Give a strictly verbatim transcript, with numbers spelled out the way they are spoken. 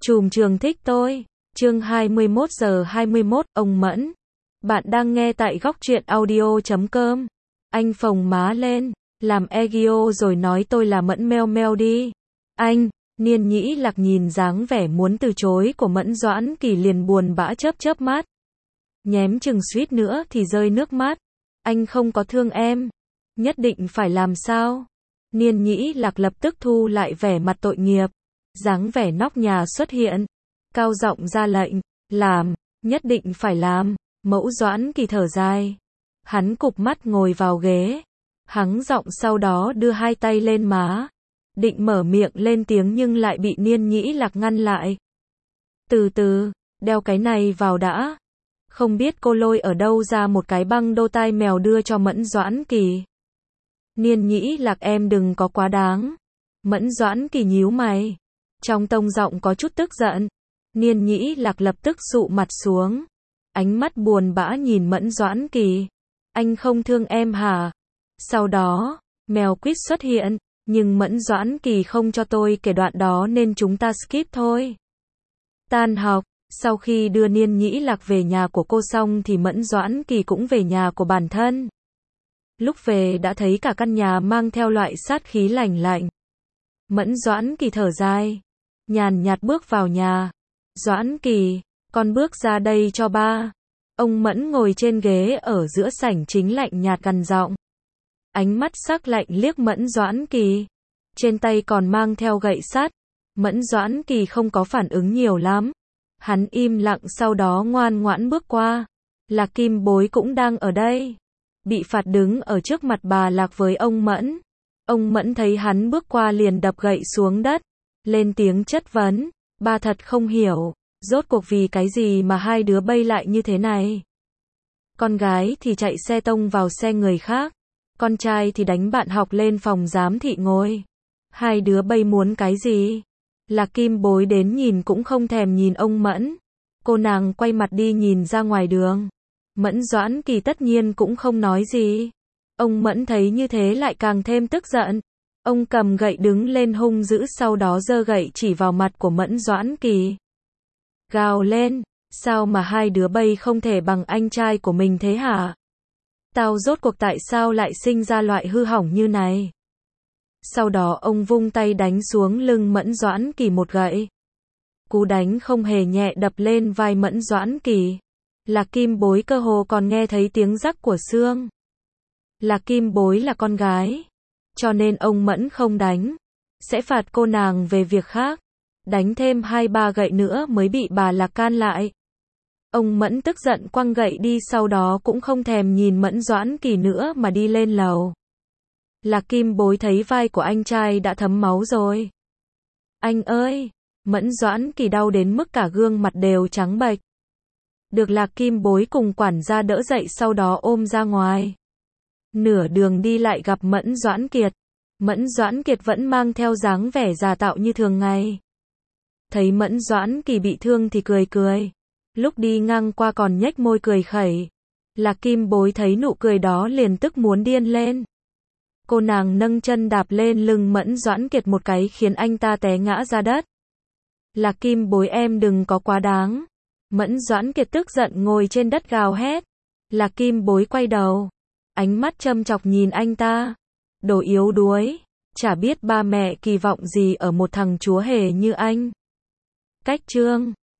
Trùm trường thích tôi. Chương hai mươi mốt giờ hai mươi mốt, ông Mẫn. Bạn đang nghe tại góc truyện audio chấm com. Anh phồng má lên, làm egio rồi nói tôi là Mẫn meo meo đi. Anh, Niên Nhĩ Lạc nhìn dáng vẻ muốn từ chối của Mẫn Doãn Kỳ liền buồn bã chớp chớp mắt. Nhém chừng suýt nữa thì rơi nước mắt. Anh không có thương em. Nhất định phải làm sao? Niên Nhĩ Lạc lập tức thu lại vẻ mặt tội nghiệp. Dáng vẻ nóc nhà xuất hiện. Cao giọng ra lệnh. Làm, nhất định phải làm. Mẫu Doãn Kỳ thở dài. Hắn cụp mắt ngồi vào ghế. Hắng giọng sau đó đưa hai tay lên má. Định mở miệng lên tiếng nhưng lại bị Niên Nhĩ Lạc ngăn lại. Từ từ, đeo cái này vào đã. Không biết cô lôi ở đâu ra một cái băng đô tai mèo đưa cho Mẫn Doãn Kỳ. Niên Nhĩ Lạc em đừng có quá đáng. Mẫn Doãn Kỳ nhíu mày. Trong tông giọng có chút tức giận. Niên Nhĩ Lạc lập tức dụ mặt xuống. Ánh mắt buồn bã nhìn Mẫn Doãn Kỳ. Anh không thương em hả? Sau đó, mèo quýt xuất hiện. Nhưng Mẫn Doãn Kỳ không cho tôi kể đoạn đó nên chúng ta skip thôi. Tan học, sau khi đưa Niên Nhĩ Lạc về nhà của cô xong thì Mẫn Doãn Kỳ cũng về nhà của bản thân. Lúc về đã thấy cả căn nhà mang theo loại sát khí lạnh lạnh. Mẫn Doãn Kỳ thở dài. Nhàn nhạt bước vào nhà. Doãn Kỳ, con bước ra đây cho ba. Ông Mẫn ngồi trên ghế ở giữa sảnh chính lạnh nhạt gằn giọng. Ánh mắt sắc lạnh liếc Mẫn Doãn Kỳ. Trên tay còn mang theo gậy sắt. Mẫn Doãn Kỳ không có phản ứng nhiều lắm. Hắn im lặng sau đó ngoan ngoãn bước qua. Lạc Kim Bối cũng đang ở đây. Bị phạt đứng ở trước mặt bà Lạc với ông Mẫn. Ông Mẫn thấy hắn bước qua liền đập gậy xuống đất. Lên tiếng chất vấn. Ba thật không hiểu. Rốt cuộc vì cái gì mà hai đứa bay lại như thế này? Con gái thì chạy xe tông vào xe người khác. Con trai thì đánh bạn học lên phòng giám thị ngồi. Hai đứa bay muốn cái gì? Lạc Kim Bối đến nhìn cũng không thèm nhìn ông Mẫn. Cô nàng quay mặt đi nhìn ra ngoài đường. Mẫn Doãn Kỳ tất nhiên cũng không nói gì. Ông Mẫn thấy như thế lại càng thêm tức giận. Ông cầm gậy đứng lên hung dữ sau đó giơ gậy chỉ vào mặt của Mẫn Doãn Kỳ. Gào lên, sao mà hai đứa bay không thể bằng anh trai của mình thế hả? Tao rốt cuộc tại sao lại sinh ra loại hư hỏng như này? Sau đó ông vung tay đánh xuống lưng Mẫn Doãn Kỳ một gậy. Cú đánh không hề nhẹ đập lên vai Mẫn Doãn Kỳ. Lạc Kim Bối cơ hồ còn nghe thấy tiếng rắc của xương. Lạc Kim Bối là con gái. Cho nên ông Mẫn không đánh. Sẽ phạt cô nàng về việc khác. Đánh thêm hai ba gậy nữa mới bị bà Lạc can lại. Ông Mẫn tức giận quăng gậy đi sau đó cũng không thèm nhìn Mẫn Doãn Kỳ nữa mà đi lên lầu. Lạc Kim Bối thấy vai của anh trai đã thấm máu rồi. Anh ơi! Mẫn Doãn Kỳ đau đến mức cả gương mặt đều trắng bệch. Được Lạc Kim Bối cùng quản gia đỡ dậy sau đó ôm ra ngoài. Nửa đường đi lại gặp Mẫn Doãn Kiệt. Mẫn Doãn Kiệt vẫn mang theo dáng vẻ giả tạo như thường ngày. Thấy Mẫn Doãn Kỳ bị thương thì cười cười. Lúc đi ngang qua còn nhếch môi cười khẩy. Lạc Kim Bối thấy nụ cười đó liền tức muốn điên lên. Cô nàng nâng chân đạp lên lưng Mẫn Doãn Kiệt một cái khiến anh ta té ngã ra đất. Lạc Kim Bối em đừng có quá đáng. Mẫn Doãn Kiệt tức giận ngồi trên đất gào hét. Lạc Kim Bối quay đầu. Ánh mắt châm chọc nhìn anh ta. Đồ yếu đuối. Chả biết ba mẹ kỳ vọng gì ở một thằng chúa hề như anh. Cách chương